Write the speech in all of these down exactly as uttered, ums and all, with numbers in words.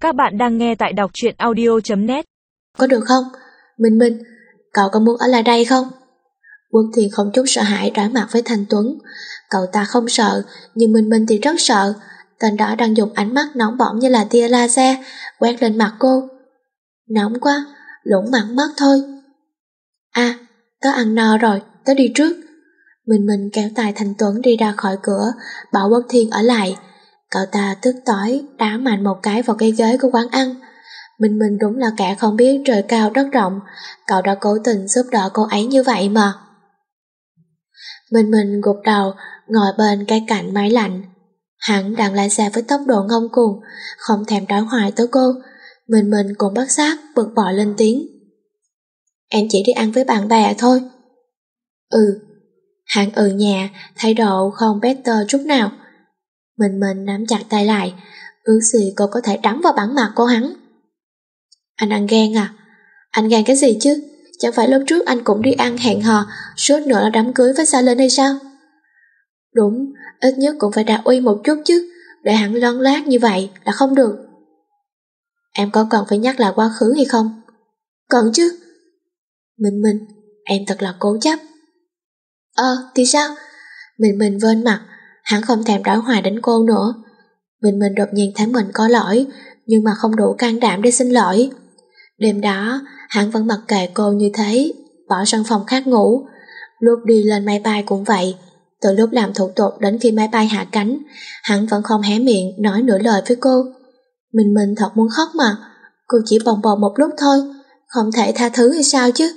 Các bạn đang nghe tại đọc truyện audio chấm net. Có được không? Minh Minh, cậu có muốn ở lại đây không? Quân Thiền không chút sợ hãi đối mặt với Thanh Tuấn. Cậu ta không sợ, nhưng Minh Minh thì rất sợ. Tên đó đang dùng ánh mắt nóng bỏng như là tia laser quét lên mặt cô. Nóng quá, lủng mặn mất thôi. À, tớ ăn no rồi, tớ đi trước. Minh Minh kéo tay Thanh Tuấn đi ra khỏi cửa, bảo Quân Thiền ở lại. Cậu ta tức tối đá mạnh một cái vào cái ghế của quán ăn. Minh Minh đúng là kẻ không biết trời cao đất rộng. Cậu đã cố tình giúp đỡ cô ấy như vậy mà. Minh Minh gục đầu ngồi bên cái cạnh máy lạnh. Hắn đang lái xe với tốc độ ngông cuồng, không thèm đối hoài tới cô. Minh Minh cũng bắt giác bực bội lên tiếng. Em chỉ đi ăn với bạn bè thôi. Ừ. Hắn ừ nhà, thái độ không better chút nào. Minh Minh nắm chặt tay lại, ước gì cô có thể đấm vào bản mặt cô hắn. Anh ăn ghen à? Anh ghen cái gì chứ? Chẳng phải lúc trước anh cũng đi ăn hẹn hò, suốt nữa là đám cưới với Sa Linh hay sao? Đúng, ít nhất cũng phải đà uy một chút chứ, để hắn lon lát như vậy là không được. Em có cần phải nhắc lại quá khứ hay không? Cần chứ. Minh Minh, em thật là cố chấp. Ờ, thì sao? Minh Minh vên mặt, hắn không thèm đối hoài đến cô nữa. Minh Minh đột nhiên thấy mình có lỗi, nhưng mà không đủ can đảm để xin lỗi. Đêm đó, hắn vẫn mặc kệ cô như thế, bỏ sang phòng khác ngủ. Lúc đi lên máy bay cũng vậy, từ lúc làm thủ tục đến khi máy bay hạ cánh, hắn vẫn không hé miệng nói nửa lời với cô. Minh Minh thật muốn khóc mà, cô chỉ bồng bồng một lúc thôi, không thể tha thứ hay sao chứ?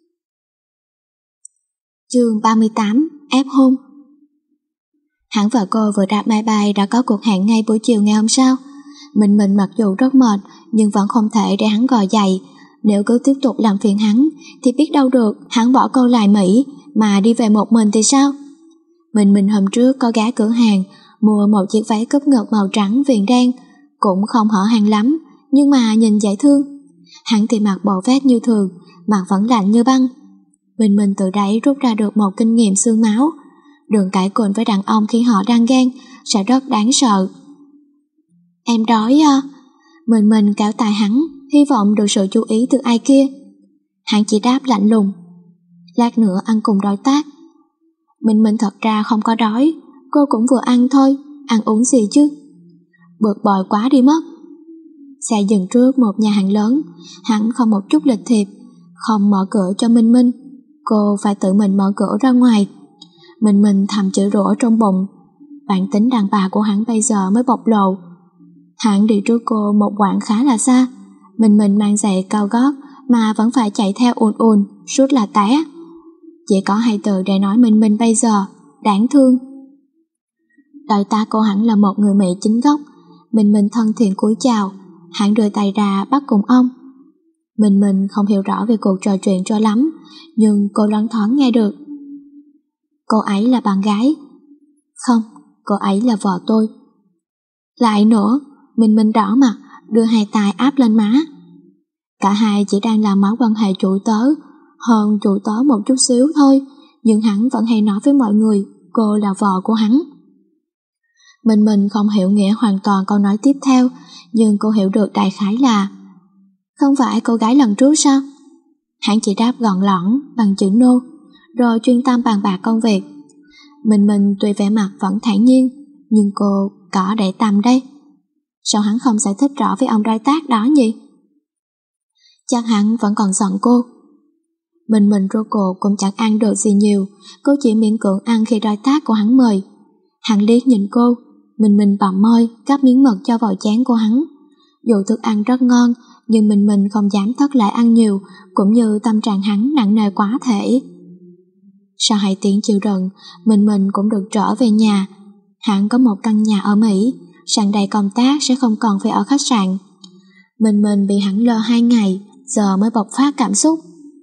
Chương ba mươi tám, ép hôn. Hắn và cô vừa đạp máy bay đã có cuộc hẹn ngay buổi chiều ngày hôm sau. Minh Minh mặc dù rất mệt, nhưng vẫn không thể để hắn gò dậy. Nếu cứ tiếp tục làm phiền hắn, thì biết đâu được hắn bỏ cô lại Mỹ mà đi về một mình thì sao? Minh Minh hôm trước có ghé cửa hàng, mua một chiếc váy cúp ngực màu trắng viền đen, cũng không hở hang lắm, nhưng mà nhìn dễ thương. Hắn thì mặc bộ vest như thường, mặt vẫn lạnh như băng. Minh Minh từ đấy rút ra được một kinh nghiệm xương máu. Đường cãi cồn với đàn ông khi họ đang ghen sẽ rất đáng sợ. Em đói à? Minh Minh kéo tay hắn, hy vọng được sự chú ý từ ai kia. Hắn chỉ đáp lạnh lùng. Lát nữa ăn cùng đối tác. Minh Minh thật ra không có đói, cô cũng vừa ăn thôi, ăn uống gì chứ? Bực bội quá đi mất. Xe dừng trước một nhà hàng lớn, hắn không một chút lịch thiệp, không mở cửa cho Minh Minh. Cô phải tự mình mở cửa ra ngoài. Minh Minh thầm chửi rủa trong bụng. Bản tính đàn bà của hắn bây giờ mới bộc lộ. Hắn đi trước cô một quãng khá là xa. Minh Minh mang giày cao gót mà vẫn phải chạy theo ùn ùn, suốt là té. Chỉ có hai từ để nói Minh Minh bây giờ, đáng thương. Đối tác của hắn là một người Mỹ chính gốc. Minh Minh thân thiện cúi chào. Hắn đưa tay ra bắt cùng ông. Minh Minh không hiểu rõ về cuộc trò chuyện cho lắm, nhưng cô loáng thoáng nghe được. Cô ấy là bạn gái. Không, cô ấy là vợ tôi. Lại nữa, Minh Minh đỏ mặt, đưa hai tay áp lên má. Cả hai chỉ đang làm mối quan hệ chủ tớ, hơn chủ tớ một chút xíu thôi, nhưng hắn vẫn hay nói với mọi người cô là vợ của hắn. Minh Minh không hiểu nghĩa hoàn toàn câu nói tiếp theo, nhưng cô hiểu được đại khái là không phải cô gái lần trước sao? Hắn chỉ đáp gọn lõn bằng chữ no, rồi chuyên tâm bàn bạc công việc. Minh Minh tuy vẻ mặt vẫn thản nhiên, nhưng cô có để tâm đây. Sao hắn không giải thích rõ với ông đối tác đó nhỉ? Chắc hắn vẫn còn giận cô. Minh Minh rốt cuộc cũng chẳng ăn được gì nhiều, cô chỉ miễn cưỡng ăn khi đối tác của hắn mời. Hắn liếc nhìn cô, Minh Minh bặm môi cắp miếng mực cho vào chén của hắn. Dù thức ăn rất ngon, nhưng Minh Minh không dám thất lễ ăn nhiều, cũng như tâm trạng hắn nặng nề quá thể. Sau hai tiếng chịu đựng, Minh Minh cũng được trở về nhà. Hắn có một căn nhà ở Mỹ, sang đây công tác sẽ không còn phải ở khách sạn. Minh Minh bị hắn lơ hai ngày, giờ mới bộc phát cảm xúc.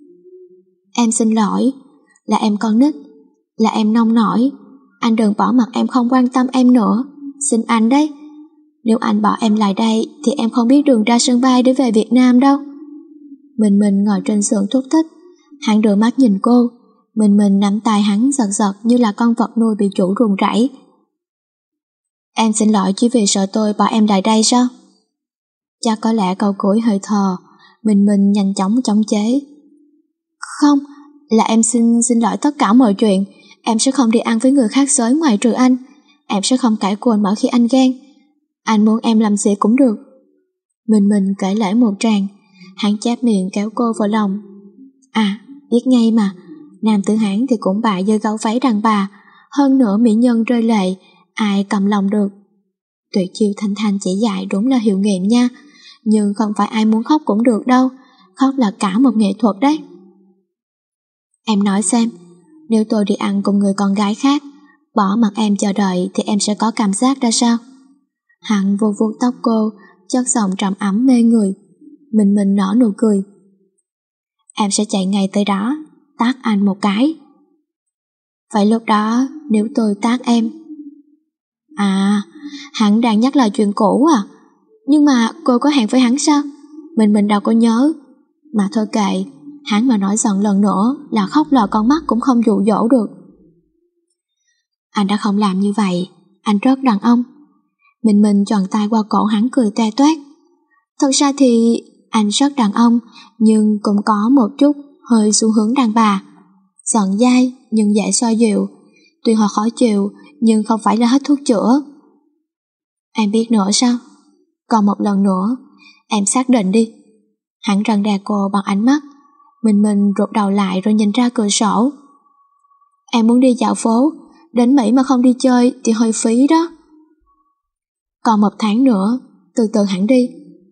Em xin lỗi, là em con nít, là em nông nổi. Anh đừng bỏ mặc em không quan tâm em nữa, xin anh đấy. Nếu anh bỏ em lại đây thì em không biết đường ra sân bay để về Việt Nam đâu. Minh Minh ngồi trên giường thúc thích. Hắn đưa mắt nhìn cô. Minh Minh nắm tay hắn giật giật như là con vật nuôi bị chủ ruồng rẫy. Em xin lỗi chỉ vì sợ tôi bỏ em lại đây sao? Chắc có lẽ câu cuối hơi thờ. Mình mình nhanh chóng chống chế. Không, là em xin xin lỗi tất cả mọi chuyện. Em sẽ không đi ăn với người khác giới ngoài trừ anh. Em sẽ không cãi cồn mỗi khi anh ghen. Anh muốn em làm gì cũng được. Mình mình kể lể một tràng. Hắn chép miệng kéo cô vào lòng. À, biết ngay mà, nam tử Hán thì cũng bại dơ gấu váy đàn bà. Hơn nữa mỹ nhân rơi lệ, ai cầm lòng được. Tuyệt chiêu Thanh Thanh chỉ dạy đúng là hiệu nghiệm nha. Nhưng không phải ai muốn khóc cũng được đâu. Khóc là cả một nghệ thuật đấy. Em nói xem, nếu tôi đi ăn cùng người con gái khác, bỏ mặc em chờ đợi thì em sẽ có cảm giác ra sao? Hắn vuốt vuốt tóc cô, chất giọng trầm ấm mê người. Mình mình nở nụ cười. Em sẽ chạy ngay tới đó, tát anh một cái. Vậy lúc đó nếu tôi tát em? À, hắn đang nhắc lại chuyện cũ à? Nhưng mà cô có hẹn với hắn sao? Mình mình đâu có nhớ. Mà thôi kệ, hắn mà nói giận lần nữa là khóc lờ con mắt cũng không dụ dỗ được. Anh đã không làm như vậy, anh rất đàn ông. Mình mình tròn tay qua cổ hắn cười toe toét. Thật ra thì anh rất đàn ông, nhưng cũng có một chút hơi xu hướng đàn bà. Giận dai nhưng dễ xoa dịu. Tuy họ khó chịu nhưng không phải là hết thuốc chữa. Em biết nữa sao? Còn một lần nữa, em xác định đi. Hắn răn đe cô bằng ánh mắt. Mình mình rụt đầu lại rồi nhìn ra cửa sổ. Em muốn đi dạo phố, đến Mỹ mà không đi chơi thì hơi phí đó. Còn một tháng nữa, từ từ hẳn đi.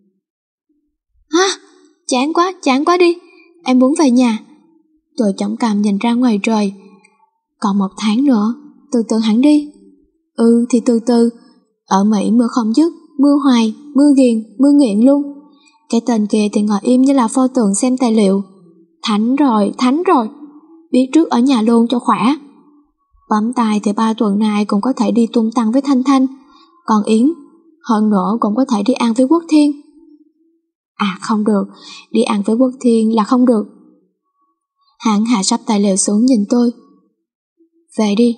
Hả? Chán quá, chán quá đi. Em muốn về nhà. Tôi chống cằm nhìn ra ngoài trời. Còn một tháng nữa, từ từ hẳn đi. Ừ thì từ từ. Ở Mỹ mưa không dứt, mưa hoài, mưa ghiền, mưa nghiện luôn. Cái tên kia thì ngồi im như là pho tượng xem tài liệu. Thánh rồi, thánh rồi. Biết trước ở nhà luôn cho khỏe. Bấm tay thì ba tuần này cũng có thể đi tung tăng với Thanh Thanh. Còn Yến, hơn nữa cũng có thể đi ăn với Quốc Thiên. À không được, đi ăn với Quốc Thiên là không được. Hắn hạ sắp tài liệu xuống nhìn tôi. Về đi.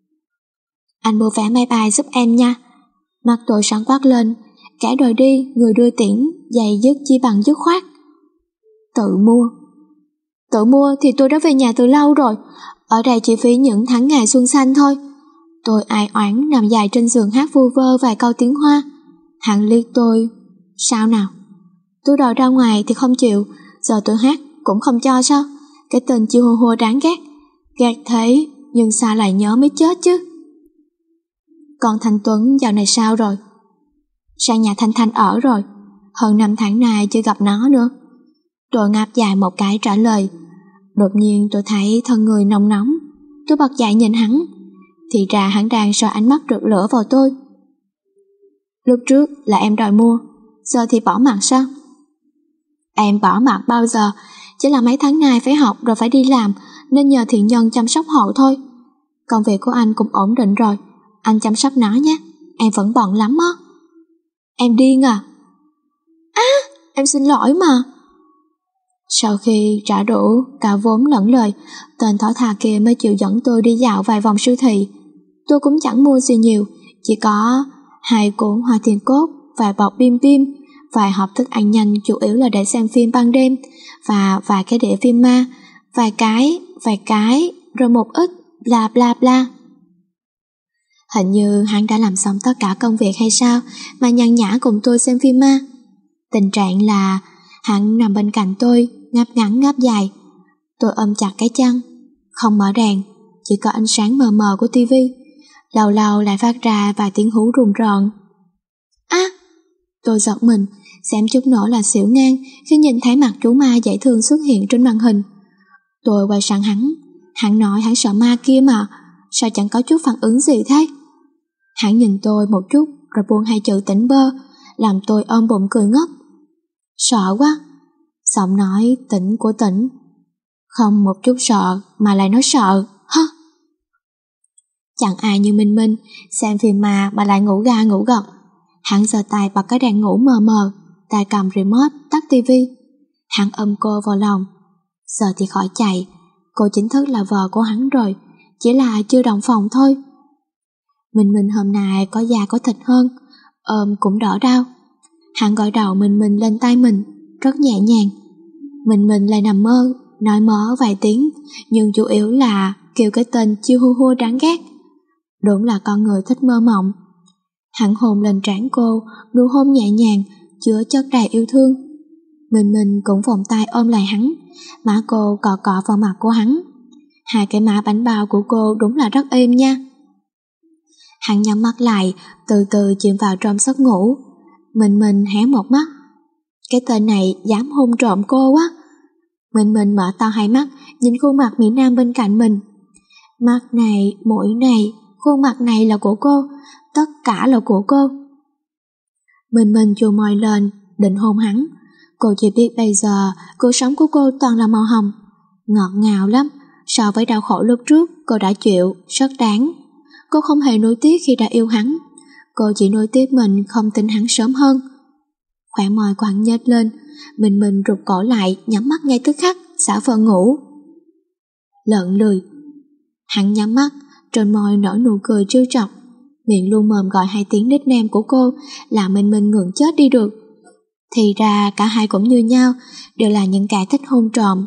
Anh mua vé máy bay giúp em nha. Mặt tôi sáng quát lên. Cả đời đi, người đưa tiễn, giày dứt chi bằng dứt khoát. Tự mua. Tự mua thì tôi đã về nhà từ lâu rồi. Ở đây chỉ phí những tháng ngày xuân xanh thôi. Tôi ai oán nằm dài trên giường hát vu vơ vài câu tiếng Hoa. Hắn liếc tôi. Sao nào? Tôi đòi ra ngoài thì không chịu. Giờ tôi hát cũng không cho sao? Cái tên chiêu hô hô đáng ghét. Ghét thế nhưng sao lại nhớ mới chết chứ. Còn Thanh Tuấn dạo này sao rồi? Sang nhà Thanh Thanh ở rồi. Hơn năm tháng nay chưa gặp nó nữa. Tôi ngáp dài một cái trả lời. Đột nhiên tôi thấy thân người nóng nóng. Tôi bật dậy nhìn hắn. Thì ra hắn đang soi ánh mắt rực lửa vào tôi. Lúc trước là em đòi mua, giờ thì bỏ mặc sao? Em bỏ mặc bao giờ? Chỉ là mấy tháng nay phải học rồi phải đi làm, nên nhờ thiện nhân chăm sóc hộ thôi. Công việc của anh cũng ổn định rồi, anh chăm sóc nó nhé. Em vẫn bận lắm á. Em điên à? Á, em xin lỗi mà. Sau khi trả đủ cả vốn lẫn lời, tên thỏ thà kia mới chịu dẫn tôi đi dạo vài vòng siêu thị. Tôi cũng chẳng mua gì nhiều, chỉ có hai cuốn hoa thiên cốt, vài bọc bim bim, vài hộp thức ăn nhanh chủ yếu là để xem phim ban đêm, và vài cái đĩa phim ma, vài cái, vài cái, rồi một ít, bla bla bla. Hình như hắn đã làm xong tất cả công việc hay sao mà nhàn nhã cùng tôi xem phim ma. Tình trạng là hắn nằm bên cạnh tôi, ngáp ngắn ngáp dài. Tôi ôm chặt cái chăn, không mở đèn, chỉ có ánh sáng mờ mờ của tivi. Lâu lâu lại phát ra vài tiếng hú rùng rợn. Á! Tôi giật mình, xém chút nữa là xỉu ngang khi nhìn thấy mặt chú ma dễ thương xuất hiện trên màn hình. Tôi quay sang hắn, hắn nói hắn sợ ma kia mà, sao chẳng có chút phản ứng gì thế? Hắn nhìn tôi một chút rồi buông hai chữ tỉnh bơ, làm tôi ôm bụng cười ngất. Sợ quá! Giọng nói tỉnh của tỉnh. Không một chút sợ mà lại nói sợ, hả? Chẳng ai như Minh Minh xem phim mà mà lại ngủ ga ngủ gật. Hắn giơ tay bật cái đèn ngủ mờ mờ, tay cầm remote tắt tivi. Hắn ôm cô vào lòng. Giờ thì khỏi chạy, cô chính thức là vợ của hắn rồi, chỉ là chưa đồng phòng thôi. Minh Minh hôm nay có da có thịt hơn, ôm cũng đỡ đau. Hắn gội đầu mình mình lên tay mình, rất nhẹ nhàng. Mình mình lại nằm mơ, nói mớ vài tiếng, nhưng chủ yếu là kêu cái tên chiêu hua hua đáng ghét. Đúng là con người thích mơ mộng. Hắn hôn lên trán cô, nụ hôn nhẹ nhàng, chứa chất đầy yêu thương. Mình mình cũng vòng tay ôm lại hắn, má cô cọ cọ vào mặt của hắn. Hai cái má bánh bao của cô đúng là rất êm nha. Hắn nhắm mắt lại, từ từ chìm vào trong giấc ngủ. Mình mình hé một mắt. Cái tên này dám hôn trộm cô quá. Mình mình mở to hai mắt, nhìn khuôn mặt Mỹ Nam bên cạnh mình. Mắt này, mũi này, khuôn mặt này là của cô, tất cả là của cô. Mình mình chù môi lên, định hôn hắn. Cô chỉ biết bây giờ cuộc sống của cô toàn là màu hồng, ngọt ngào lắm. So với đau khổ lúc trước cô đã chịu, rất đáng. Cô không hề nuối tiếc khi đã yêu hắn. Cô chỉ nuối tiếc mình không tin hắn sớm hơn. Khỏe môi của hắn nhếch lên, mình mình rụt cổ lại, nhắm mắt ngay tức khắc, xả vờ ngủ. Lợn lười. Hắn nhắm mắt, trên môi nở nụ cười trêu chọc, miệng luôn mồm gọi hai tiếng nickname của cô, làm mình mình ngượng chết đi được. Thì ra cả hai cũng như nhau, đều là những kẻ thích hôn trộm.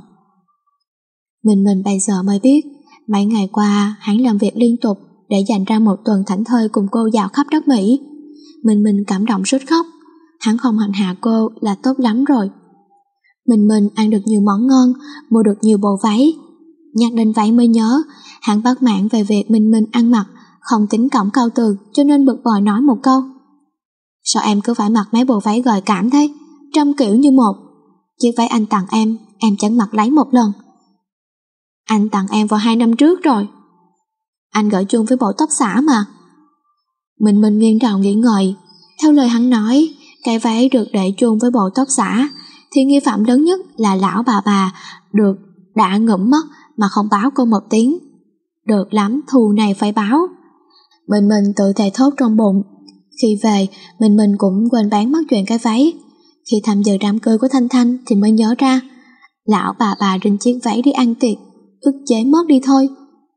Mình mình bây giờ mới biết, mấy ngày qua hắn làm việc liên tục để dành ra một tuần thảnh thơi cùng cô dạo khắp đất Mỹ. Mình mình cảm động sướt khóc. Hắn không hành hạ cô là tốt lắm rồi. Mình mình ăn được nhiều món ngon, mua được nhiều bộ váy. Nhắc đến váy mới nhớ, hắn bắt mãn về việc mình mình ăn mặc không tính cổng câu từ, cho nên bực bội nói một câu: sao em cứ phải mặc mấy bộ váy gợi cảm thế, trăm kiểu như một. Chiếc váy anh tặng em, em chẳng mặc lấy một lần. Anh tặng em vào hai năm trước rồi. Anh gửi chung với bộ tóc xả mà. Mình mình nghiêng đầu nghĩ ngợi. Theo lời hắn nói, cái váy được để chung với bộ tóc xả thì nghi phạm lớn nhất là lão bà bà được đã ngủm mất mà không báo cô một tiếng. Được lắm, thù này phải báo. Mình mình tự thề thốt trong bụng. Khi về, mình mình cũng quên bán mất chuyện cái váy. Khi tham dự đám cưới của Thanh Thanh thì mới nhớ ra, lão bà bà rinh chiếc váy đi ăn tiệc, ức chế mất đi thôi.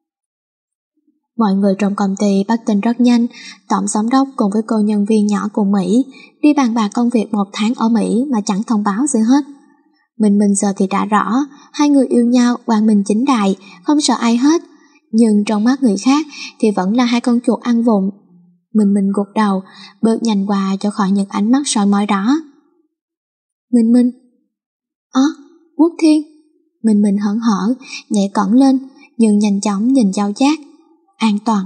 Mọi người trong công ty bắt tin rất nhanh. Tổng giám đốc cùng với cô nhân viên nhỏ cùng Mỹ đi bàn bạc công việc một tháng ở Mỹ mà chẳng thông báo gì hết. Mình mình giờ thì đã rõ, hai người yêu nhau quang minh chính đại, không sợ ai hết. Nhưng trong mắt người khác thì vẫn là hai con chuột ăn vụng. Mình mình gục đầu, bước nhanh qua cho khỏi những ánh mắt soi mói đó. Mình mình Ơ, à, Quốc Thiên. Mình mình hớn hở, nhảy cẫng lên, nhưng nhanh chóng nhìn Châu Chát. An toàn.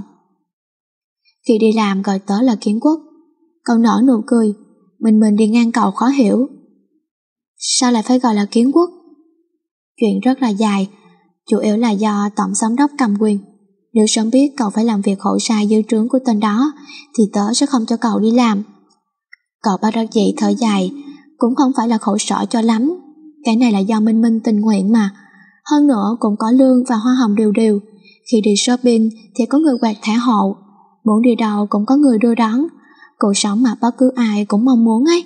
Khi đi làm gọi tớ là Kiến Quốc. Cậu nở nụ cười. Mình mình đi ngang cậu khó hiểu. Sao lại phải gọi là Kiến Quốc? Chuyện rất là dài, chủ yếu là do tổng giám đốc cầm quyền. Nếu sớm biết cậu phải làm việc khổ sai dưới trướng của tên đó thì tớ sẽ không cho cậu đi làm. Cậu bắt đắc dĩ thở dài. Cũng không phải là khổ sở cho lắm. Cái này là do Minh Minh tình nguyện mà. Hơn nữa cũng có lương và hoa hồng đều đều. Khi đi shopping thì có người quạt thẻ hộ, muốn đi đâu cũng có người đưa đón. Cuộc sống mà bất cứ ai cũng mong muốn ấy.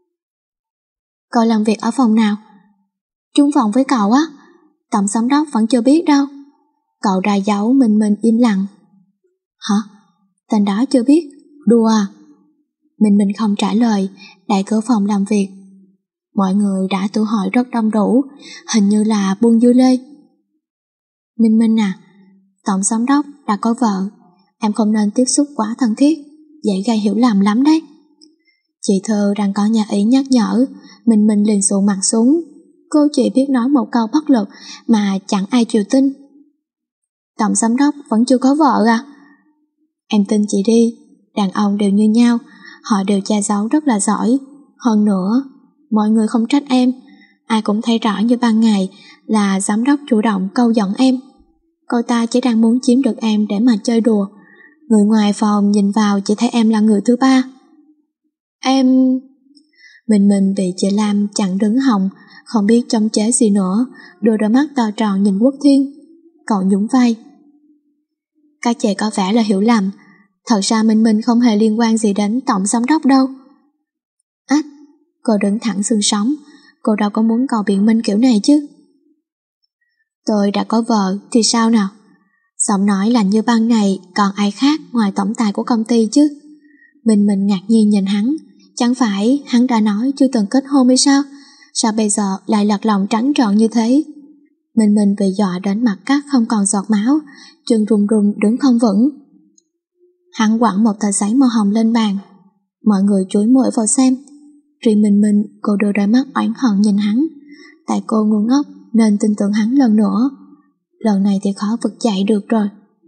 Cậu làm việc ở phòng nào? Chung phòng với cậu á. Tổng giám đốc vẫn chưa biết đâu. Cậu ra dấu mình mình im lặng. Hả? Tên đó chưa biết? Đùa à? Mình mình không trả lời, đẩy cửa phòng làm việc. Mọi người đã tụ hội rất đông đủ, hình như là buôn dưa lê. Minh Minh à, tổng giám đốc đã có vợ, em không nên tiếp xúc quá thân thiết, dễ gây hiểu lầm lắm đấy. Chị Thơ đang có nhà ý nhắc nhở, Minh Minh liền sụ mặt xuống. Cô chỉ biết nói một câu bất lực mà chẳng ai chịu tin. Tổng giám đốc vẫn chưa có vợ à? Em tin chị đi, đàn ông đều như nhau, họ đều che giấu rất là giỏi. Hơn nữa, mọi người không trách em, ai cũng thấy rõ như ban ngày là giám đốc chủ động câu dẫn em. Cô ta chỉ đang muốn chiếm được em để mà chơi đùa. Người ngoài phòng nhìn vào chỉ thấy em là người thứ ba. Em... Mình mình bị chị Lam chặn đứng họng, không biết chống chế gì nữa, đưa đôi mắt to tròn nhìn Quốc Thiên. Cậu nhún vai. Các chị có vẻ là hiểu lầm, thật ra Minh Minh không hề liên quan gì đến tổng giám đốc đâu. Ách, cô đứng thẳng xương sống, cô đâu có muốn cậu biện minh kiểu này chứ. Tôi đã có vợ thì sao nào? Giọng nói lạnh như băng này còn ai khác ngoài tổng tài của công ty chứ? Mình mình ngạc nhiên nhìn hắn, Chẳng phải hắn đã nói chưa từng kết hôn hay sao? Sao bây giờ lại lật lòng trắng trợn như thế? Mình mình bị dọa đến mặt cắt không còn giọt máu, chân run run đứng không vững. Hắn quẳng một tờ giấy màu hồng lên bàn. Mọi người chúi mũi vào xem. Riêng mình mình, cô đưa đôi mắt oán hận nhìn hắn. Tại cô ngu ngốc nên tin tưởng hắn lần nữa. Lần này thì khó vực dậy được rồi.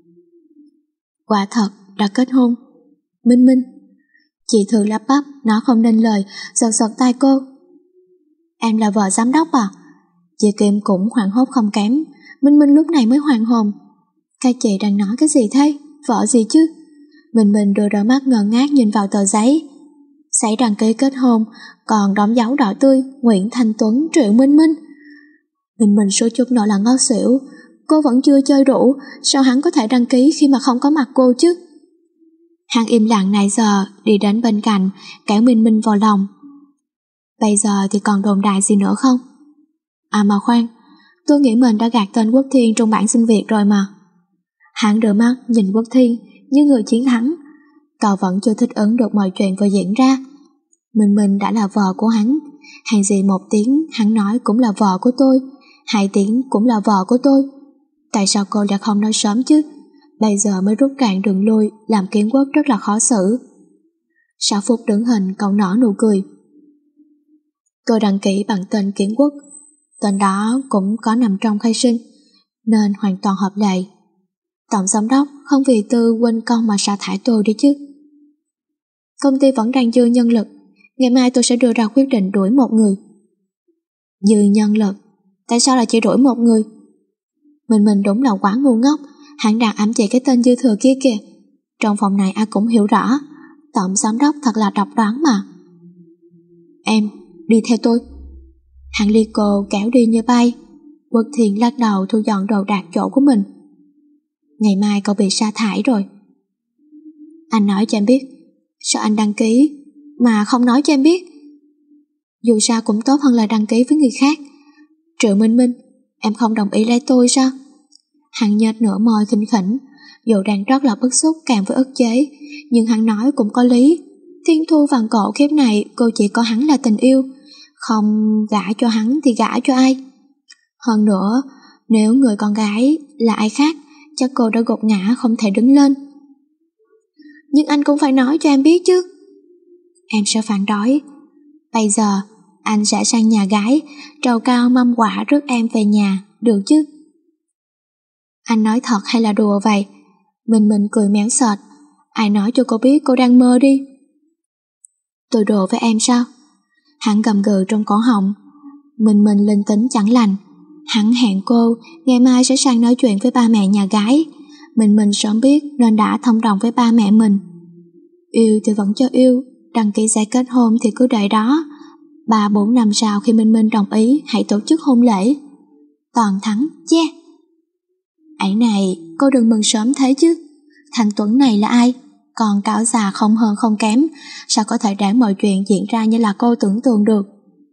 Quả thật đã kết hôn. Minh Minh. Chị Thư lắp bắp, nó không nên lời, giật giật tay cô. Em là vợ giám đốc à? Chị Kim cũng hoảng hốt không kém. Minh Minh lúc này mới hoàn hồn. Các chị đang nói cái gì thế? Vợ gì chứ? Minh Minh đưa đôi mắt ngơ ngác nhìn vào tờ giấy. Giấy đăng ký kết hôn, còn đóng dấu đỏ tươi Nguyễn Thanh Tuấn, Triệu Minh Minh. Minh Minh số chút nữa là ngất xỉu. Cô vẫn chưa chơi đủ, sao hắn có thể đăng ký khi mà không có mặt cô chứ? Hắn im lặng nãy giờ, đi đến bên cạnh, kéo Minh Minh vào lòng. Bây giờ thì còn đồn đại gì nữa không? À mà khoan, tôi nghĩ mình đã gạt tên Quốc Thiên trong bảng xin việc rồi mà. Hắn đưa mắt nhìn Quốc Thiên như người chiến thắng. Cậu vẫn chưa thích ứng được mọi chuyện vừa diễn ra. Mình mình đã là vợ của hắn. Hàng gì một tiếng hắn nói cũng là vợ của tôi, hai tiếng cũng là vợ của tôi. Tại sao cô lại không nói sớm chứ? Bây giờ mới rút cạn đường lui, làm Kiến Quốc rất là khó xử. Sau phút đứng hình, cậu nở nụ cười. Tôi đăng ký bằng tên Kiến Quốc. Tên đó cũng có nằm trong khai sinh, nên hoàn toàn hợp lệ. Tổng giám đốc không vì tư quên công mà sa thải tôi đi chứ. Công ty vẫn đang dư nhân lực. Ngày mai tôi sẽ đưa ra quyết định đuổi một người. Dư nhân lực? Tại sao lại chỉ đuổi một người? Mình mình đúng là quá ngu ngốc. Hắn đang ám chỉ cái tên dư thừa kia kìa. Trong phòng này ai cũng hiểu rõ. Tổng giám đốc thật là độc đoán mà. Em, đi theo tôi. Hắn ly cô kéo đi như bay. Quốc Thiên lắc đầu thu dọn đồ đạc chỗ của mình. Ngày mai cậu bị sa thải rồi. Anh nói cho em biết. Sao anh đăng ký mà không nói cho em biết? Dù sao cũng tốt hơn là đăng ký với người khác. Triệu Minh Minh, em không đồng ý lấy tôi sao? Hắn nhếch nửa môi khinh khỉnh. Dù đang rất là bức xúc càng với ức chế, nhưng hắn nói cũng có lý. Thiên thu vàng cổ kiếp này cô chỉ có hắn là tình yêu. Không gả cho hắn thì gả cho ai? Hơn nữa, nếu người con gái là ai khác, chắc cô đã gục ngã không thể đứng lên. Nhưng anh cũng phải nói cho em biết chứ. Em sẽ phản đối. Bây giờ anh sẽ sang nhà gái, trầu cao mâm quả rước em về nhà, được chứ? Anh nói thật hay là đùa vậy? Mình mình cười méo sệt. Ai nói cho cô biết cô đang mơ đi? Tôi đùa với em sao? Hắn gầm gừ trong cổ họng. Mình mình linh tính chẳng lành. Hắn hẹn cô ngày mai sẽ sang nói chuyện với ba mẹ nhà gái. Mình mình sớm biết nên đã thông đồng với ba mẹ mình. Yêu thì vẫn cho yêu, đăng ký giấy kết hôn thì cứ đợi đó. Ba bốn năm sau khi Minh Minh đồng ý hãy tổ chức hôn lễ. Toàn thắng, yeah. Ấy này, cô đừng mừng sớm thế chứ. Thanh Tuấn này là ai? Còn cáo già không hơn không kém, sao có thể để mọi chuyện diễn ra như là cô tưởng tượng được?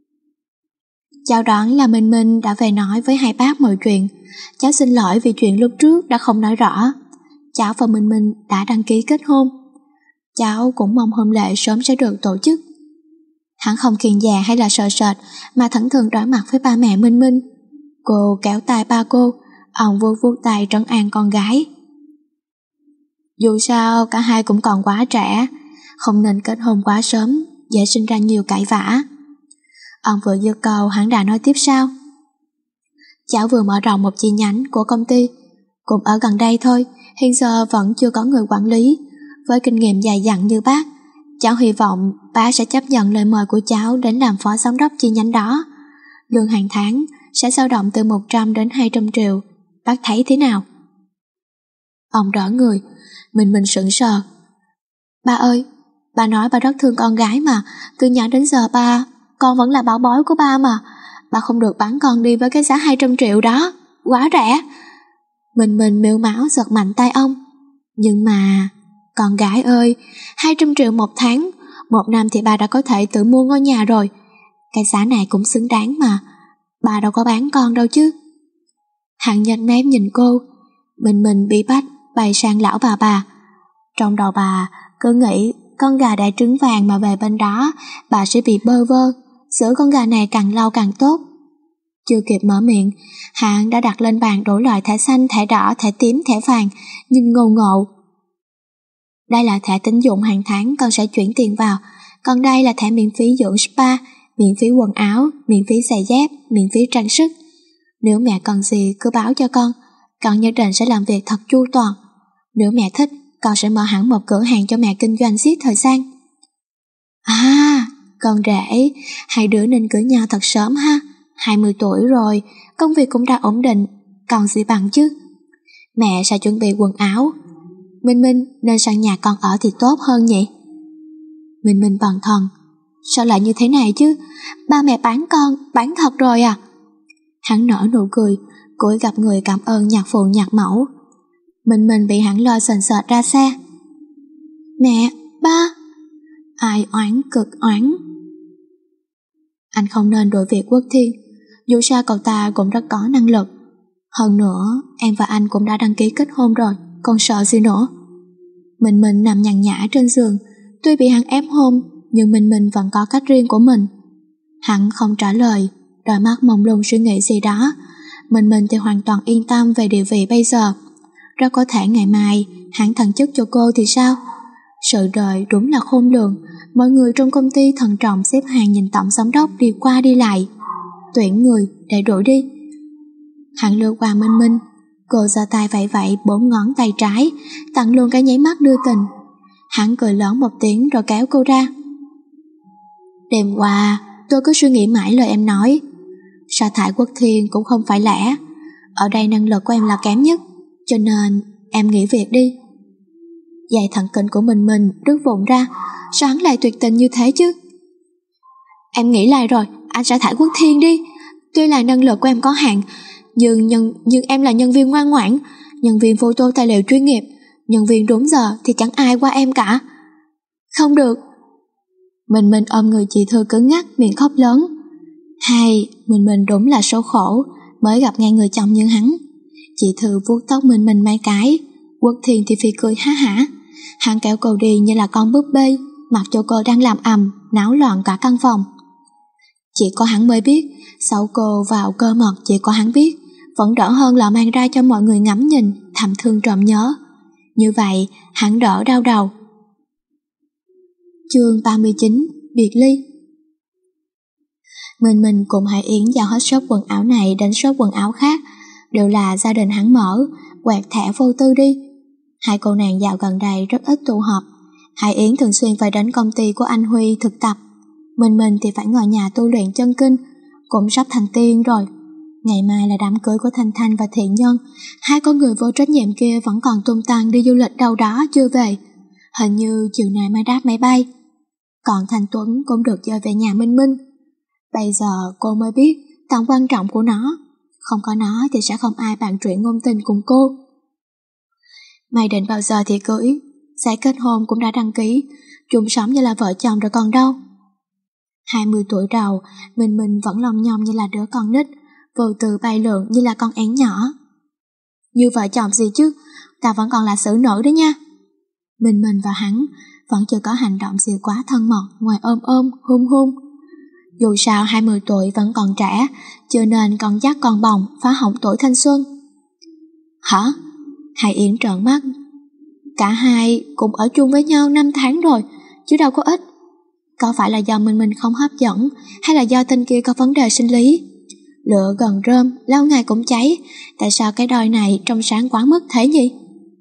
Cháu đoán là Minh Minh đã về nói với hai bác mọi chuyện. Cháu xin lỗi vì chuyện lúc trước đã không nói rõ. Cháu và Minh Minh đã đăng ký kết hôn. Cháu cũng mong hôn lễ sớm sẽ được tổ chức. Hắn không kiêng dè hay là sợ sệt mà thẫn thờ đối mặt với ba mẹ Minh Minh. Cô kéo tay ba cô, ông vuốt vuốt tay trấn an con gái. Dù sao cả hai cũng còn quá trẻ, không nên kết hôn quá sớm, dễ sinh ra nhiều cãi vã. Ông vừa dứt câu hắn đã nói tiếp sau. Cháu vừa mở rộng một chi nhánh của công ty, cũng ở gần đây thôi, hiện giờ vẫn chưa có người quản lý. Với kinh nghiệm dài dặn như bác, cháu hy vọng bác sẽ chấp nhận lời mời của cháu đến làm phó giám đốc chi nhánh đó. Lương hàng tháng sẽ dao động từ một trăm đến hai trăm triệu, bác thấy thế nào? Ông đỡ người, mình mình sững sờ. Ba ơi, ba nói ba rất thương con gái mà, từ nhỏ đến giờ ba, con vẫn là bảo bối của ba mà. Ba không được bán con đi với cái giá hai trăm triệu đó, quá rẻ. Mình mình mếu máo giật mạnh tay ông. Nhưng mà, con gái ơi, hai trăm triệu một tháng, một năm thì ba đã có thể tự mua ngôi nhà rồi. Cái giá này cũng xứng đáng mà, ba đâu có bán con đâu chứ. Hắn nhếch mép nhìn cô, mình mình bị bắt bày sang lão bà bà. Trong đầu bà cứ nghĩ con gà đã trứng vàng mà về bên đó, bà sẽ bị bơ vơ, giữ con gà này càng lâu càng tốt. Chưa kịp mở miệng, Hắn đã đặt lên bàn đủ loại thẻ xanh, thẻ đỏ, thẻ tím, thẻ vàng, nhìn ngầu ngộ. Đây là thẻ tín dụng hàng tháng con sẽ chuyển tiền vào, còn đây là thẻ miễn phí dưỡng spa, miễn phí quần áo, miễn phí giày dép, miễn phí trang sức. Nếu mẹ cần gì cứ báo cho con, con nhất định sẽ làm việc thật chu toàn. Nếu mẹ thích, con sẽ mở hẳn một cửa hàng cho mẹ kinh doanh giết thời gian. À, con rể, hai đứa nên cưới nhau thật sớm ha. hai mươi tuổi rồi, công việc cũng đã ổn định, còn gì bằng chứ. Mẹ sẽ chuẩn bị quần áo. Minh Minh nên sang nhà con ở thì tốt hơn nhỉ? Minh Minh bần thần, sao lại như thế này chứ? Ba mẹ bán con, bán thật rồi à? Hắn nở nụ cười, cúi gặp người cảm ơn nhạc phụ nhạc mẫu. Minh Minh bị hắn lo sền sệt ra xe. Mẹ, ba. Ai oán cực oán. Anh không nên đổi việc Quốc Thiên, dù sao cậu ta cũng rất có năng lực. Hơn nữa, em và anh cũng đã đăng ký kết hôn rồi, còn sợ gì nữa. Minh Minh nằm nhàn nhã trên giường, tuy bị hắn ép hôn, nhưng Minh Minh vẫn có cách riêng của mình. Hắn không trả lời, đôi mắt mông lung suy nghĩ gì đó. Minh Minh thì hoàn toàn yên tâm về địa vị bây giờ. Rất có thể ngày mai hắn thăng chức cho cô thì sao? Sự đời đúng là khôn lường. Mọi người trong công ty thận trọng xếp hàng nhìn tổng giám đốc đi qua đi lại, tuyển người để đuổi đi. Hắn lướt qua Minh Minh, cô giơ tay vẫy vẫy bốn ngón tay trái, tặng luôn cái nháy mắt đưa tình. Hắn cười lớn một tiếng rồi kéo cô ra. Đêm qua tôi cứ suy nghĩ mãi lời em nói, sa thải Quốc Thiên cũng không phải lẽ. Ở đây năng lực của em là kém nhất, cho nên em nghỉ việc đi. Dây thần kinh của mình mình đứt vụn ra. Sao hắn lại tuyệt tình như thế chứ? Em nghĩ lại rồi, anh sẽ thải Quốc Thiên đi. Tuy là năng lực của em có hạn, nhưng, nhân, nhưng em là nhân viên ngoan ngoãn, nhân viên photo tài liệu chuyên nghiệp, nhân viên đúng giờ thì chẳng ai qua em cả. Không được. Mình mình ôm người chị Thư cứng ngắc, miệng khóc lớn. Hay, mình mình đúng là số khổ, mới gặp ngay người chồng như hắn. Chị Thư vuốt tóc mình mình mấy cái. Quốc Thiên thì phi cười há hả. Hắn kéo cô đi như là con búp bê, mặc cho cô đang làm ầm, náo loạn cả căn phòng. Chỉ có hắn mới biết, sau cô vào cơ mật chỉ có hắn biết, vẫn đỡ hơn là mang ra cho mọi người ngắm nhìn, thầm thương trộm nhớ. Như vậy, hắn đỡ đau đầu. Chương ba mươi chín, biệt ly. Mình mình cùng Hải Yến giao hết shop quần áo này đến shop quần áo khác, đều là gia đình hắn mở, quẹt thẻ vô tư đi. Hai cô nàng dạo gần đây rất ít tụ họp. Hải Yến thường xuyên phải đến công ty của anh Huy thực tập, mình mình thì phải ngồi nhà tu luyện chân kinh, cũng sắp thành tiên rồi. Ngày mai là đám cưới của Thanh Thanh và Thiện Nhân, hai con người vô trách nhiệm kia vẫn còn tung tăng đi du lịch đâu đó chưa về, hình như chiều nay mới đáp máy bay. Còn Thanh Tuấn cũng được chơi về nhà Minh Minh. Bây giờ cô mới biết tầm quan trọng của nó, không có nó thì sẽ không ai bàn chuyện ngôn tình cùng cô. Mày định bao giờ thì cưới, giấy kết hôn cũng đã đăng ký, chung sống như là vợ chồng rồi còn đâu. Hai mươi tuổi đầu, mình mình vẫn lòng nhong như là đứa con nít, vô từ bay lượn như là con én nhỏ. Như vợ chồng gì chứ, ta vẫn còn là xử nữ đấy nha. Mình mình và hắn vẫn chưa có hành động gì quá thân mật ngoài ôm ôm, hôn hôn. Dù sao hai mươi tuổi vẫn còn trẻ, cho nên còn dắt còn bồng, phá hỏng tuổi thanh xuân. Hả? Hải Yến trợn mắt. Cả hai cùng ở chung với nhau năm tháng rồi, chứ đâu có ít. Có phải là do mình mình không hấp dẫn, hay là do tên kia có vấn đề sinh lý? Lửa gần rơm, lâu ngày cũng cháy, tại sao cái đôi này trong sáng quá mức thế nhỉ?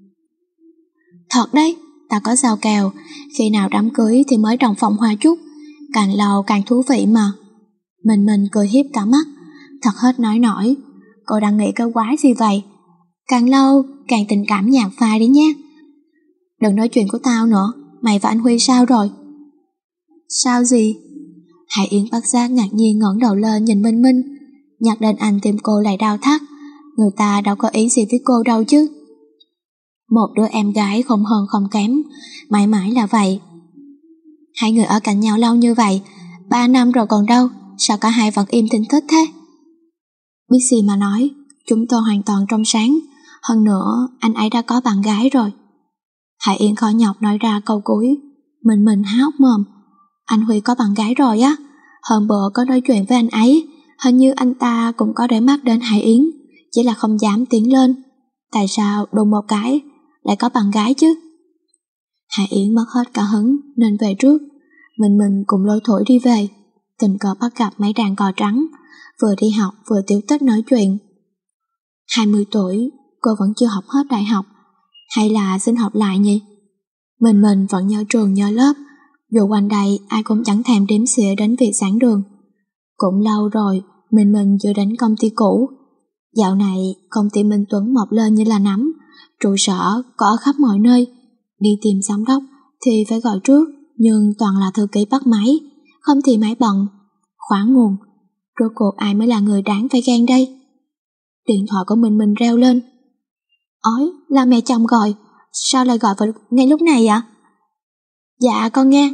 Thật đấy, ta có giao kèo, khi nào đám cưới thì mới đồng phòng hoa chút, càng lâu càng thú vị mà. Mình mình cười hiếp cả mắt, thật hết nói nổi. Cô đang nghĩ cái quái gì vậy? Càng lâu càng tình cảm nhạt phai đi nhé. Đừng nói chuyện của tao nữa, mày và anh Huy sao rồi? Sao gì? Hải Yến bất giác ngạc nhiên ngẩng đầu lên nhìn Minh Minh. Nhắc đến anh tim cô lại đau thắt. Người ta đâu có ý gì với cô đâu chứ. Một đứa em gái không hơn không kém, mãi mãi là vậy. Hai người ở cạnh nhau lâu như vậy, ba năm rồi còn đâu, sao cả hai vẫn im thinh thích thế? Biết gì mà nói, chúng tôi hoàn toàn trong sáng. Hơn nữa, anh ấy đã có bạn gái rồi. Hải Yến khó nhọc nói ra câu cuối. Mình mình há hốc mồm. Anh Huy có bạn gái rồi á. Hôm bữa có nói chuyện với anh ấy, hình như anh ta cũng có để mắt đến Hải Yến, chỉ là không dám tiến lên. Tại sao đùng một cái lại có bạn gái chứ? Hải Yến mất hết cả hứng nên về trước. Mình mình cùng lôi thổi đi về. Tình cờ bắt gặp mấy đàn cò trắng, vừa đi học vừa tiểu tích nói chuyện. hai mươi tuổi, cô vẫn chưa học hết đại học, hay là xin học lại nhỉ? Mình mình vẫn nhớ trường nhớ lớp, dù quanh đây ai cũng chẳng thèm đếm xỉa đến việc giảng đường. Cũng lâu rồi mình mình chưa đến công ty cũ. Dạo này công ty Minh Tuấn mọc lên như là nấm, trụ sở có ở khắp mọi nơi. Đi tìm giám đốc thì phải gọi trước, nhưng toàn là thư ký bắt máy, không thì máy bận. Khóa nguồn, rốt cuộc ai mới là người đáng phải ghen đây? Điện thoại của mình mình reo lên. Ói, là mẹ chồng gọi, sao lại gọi vào ngay lúc này ạ? Dạ con nghe.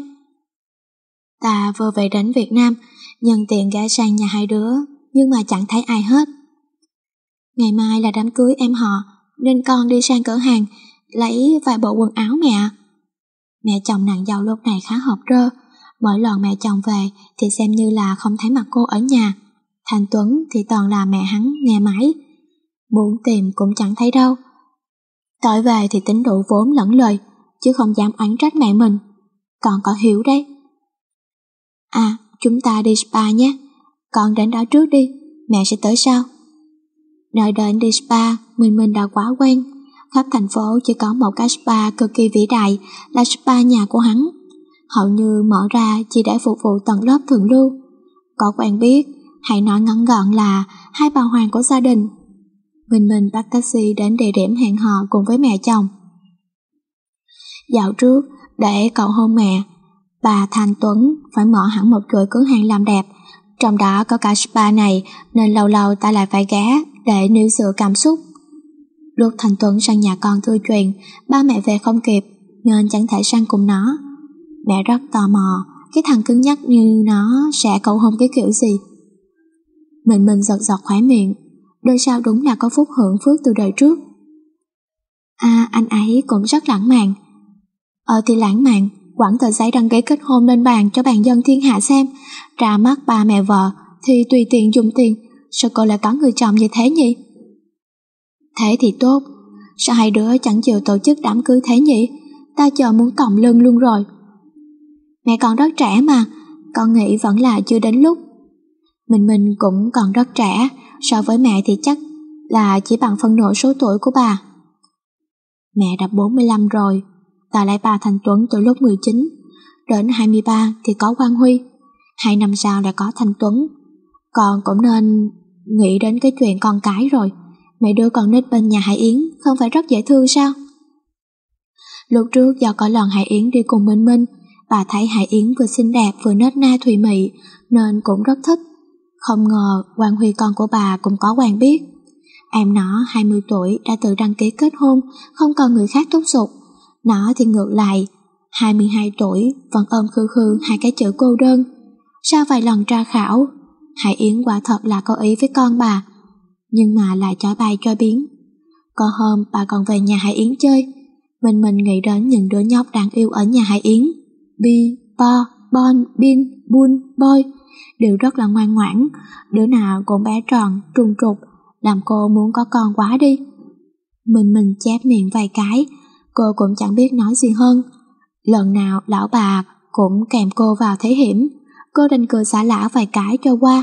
Ta vừa về đến Việt Nam, nhân tiện ghé sang nhà hai đứa, nhưng mà chẳng thấy ai hết. Ngày mai là đám cưới em họ, nên con đi sang cửa hàng lấy vài bộ quần áo mẹ ạ. Mẹ chồng nàng dâu lúc này khá hộp rơ, mỗi lần mẹ chồng về thì xem như là không thấy mặt cô ở nhà. Thành Tuấn thì toàn là mẹ hắn nghe máy, muốn tìm cũng chẳng thấy đâu. Tối về thì tính đủ vốn lẫn lời, chứ không dám oán trách mẹ mình. Còn có Hiểu đấy. À, chúng ta đi spa nhé, con đến đó trước đi, mẹ sẽ tới sau. Đợi đến đi spa, mình mình đã quá quen. Khắp thành phố chỉ có một cái spa cực kỳ vĩ đại là spa nhà của hắn. Hầu như mở ra chỉ để phục vụ tầng lớp thượng lưu. Có quen biết, hãy nói ngắn gọn là hai bà hoàng của gia đình. Mình mình bắt taxi đến địa điểm hẹn hò cùng với mẹ chồng. Dạo trước, để cầu hôn mẹ, bà Thành Tuấn phải mở hẳn một chuỗi cửa hàng làm đẹp, trong đó có cả spa này, nên lâu lâu ta lại phải ghé để níu giữ cảm xúc. Lúc Thành Tuấn sang nhà con thưa chuyện, ba mẹ về không kịp nên chẳng thể sang cùng nó. Mẹ rất tò mò cái thằng cứng nhắc như nó sẽ cầu hôn cái kiểu gì. Mình mình giật giật khóe miệng, đời sau đúng là có phúc hưởng phước từ đời trước. À, anh ấy cũng rất lãng mạn. Ờ thì lãng mạn, quẳng tờ giấy đăng ký kết hôn lên bàn cho bàn dân thiên hạ xem, ra mắt ba mẹ vợ thì tùy tiện dùng tiền, sao cô lại có người chồng như thế nhỉ? Thế thì tốt, sao hai đứa chẳng chịu tổ chức đám cưới thế nhỉ? Ta chờ muốn còng lưng luôn rồi. Mẹ còn rất trẻ mà, con nghĩ vẫn là chưa đến lúc. Mình mình cũng còn rất trẻ, so với mẹ thì chắc là chỉ bằng phân nửa số tuổi của bà. Mẹ đã bốn mươi lăm rồi, ta lấy bà Thành Tuấn từ lúc mười chín, đến hai mươi ba thì có Quang Huy, hai năm sau lại có Thành Tuấn. Con cũng nên nghĩ đến cái chuyện con cái rồi. Mấy đứa con nít bên nhà Hải Yến không phải rất dễ thương sao? Lúc trước do có lần Hải Yến đi cùng Minh Minh, bà thấy Hải Yến vừa xinh đẹp vừa nết na thùy mị nên cũng rất thích. Không ngờ Quang Huy con của bà cũng có quen biết. Em nó hai mươi tuổi đã tự đăng ký kết hôn, không còn người khác thúc giục. Nó thì ngược lại, hai mươi hai tuổi vẫn ôm khư khư hai cái chữ cô đơn. Sau vài lần tra khảo, Hải Yến quả thật là có ý với con bà, nhưng mà lại chói bay chói biến. Có hôm bà còn về nhà Hải Yến chơi, mình mình nghĩ đến những đứa nhóc đáng yêu ở nhà Hải Yến. Bi, Bo, Bon, Bin, Bun, Boy đều rất là ngoan ngoãn, đứa nào cũng bé tròn, trùng trục, làm cô muốn có con quá đi. Mình mình chép miệng vài cái, cô cũng chẳng biết nói gì hơn. Lần nào lão bà cũng kèm cô vào thế hiểm, cô đành cười xả lả vài cái cho qua.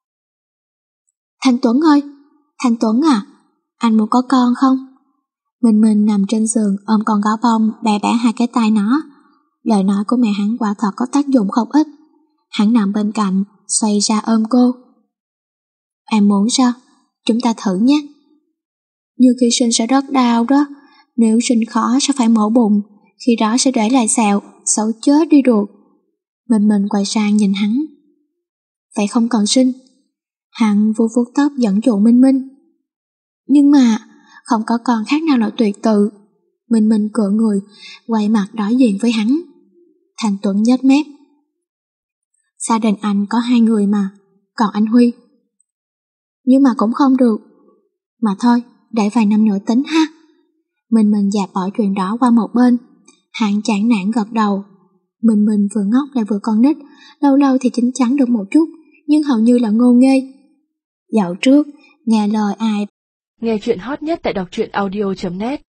Thành Tuấn ơi, Thành Tuấn à, anh muốn có con không? Mình mình nằm trên giường ôm con gáo bông bẻ bẻ hai cái tay nó. Lời nói của mẹ hắn quả thật có tác dụng không ít. Hắn nằm bên cạnh, xoay ra ôm cô. Em muốn sao? Chúng ta thử nhé. Như khi sinh sẽ rất đau đó, nếu sinh khó sẽ phải mổ bụng, khi đó sẽ để lại sẹo, xấu chết đi được. Mình mình quay sang nhìn hắn. Vậy không cần sinh. Hắn vuốt vuốt tóc dẫn dụ Minh Minh. Nhưng mà không có con khác nào là tuyệt tự. Minh Minh cựa người, quay mặt đối diện với hắn. Thành Tuấn nhếch mép. Gia đình anh có hai người mà, còn anh Huy. Nhưng mà cũng không được. Mà thôi, để vài năm nữa tính ha. Minh Minh dẹp bỏ chuyện đó qua một bên. Hắn chán nản gật đầu. Mình mình vừa ngốc lại vừa con nít, lâu lâu thì chín chắn được một chút, nhưng hầu như là ngô nghê. Dạo trước, nghe lời ai. Nghe chuyện hot nhất tại đọc truyện audio chấm net.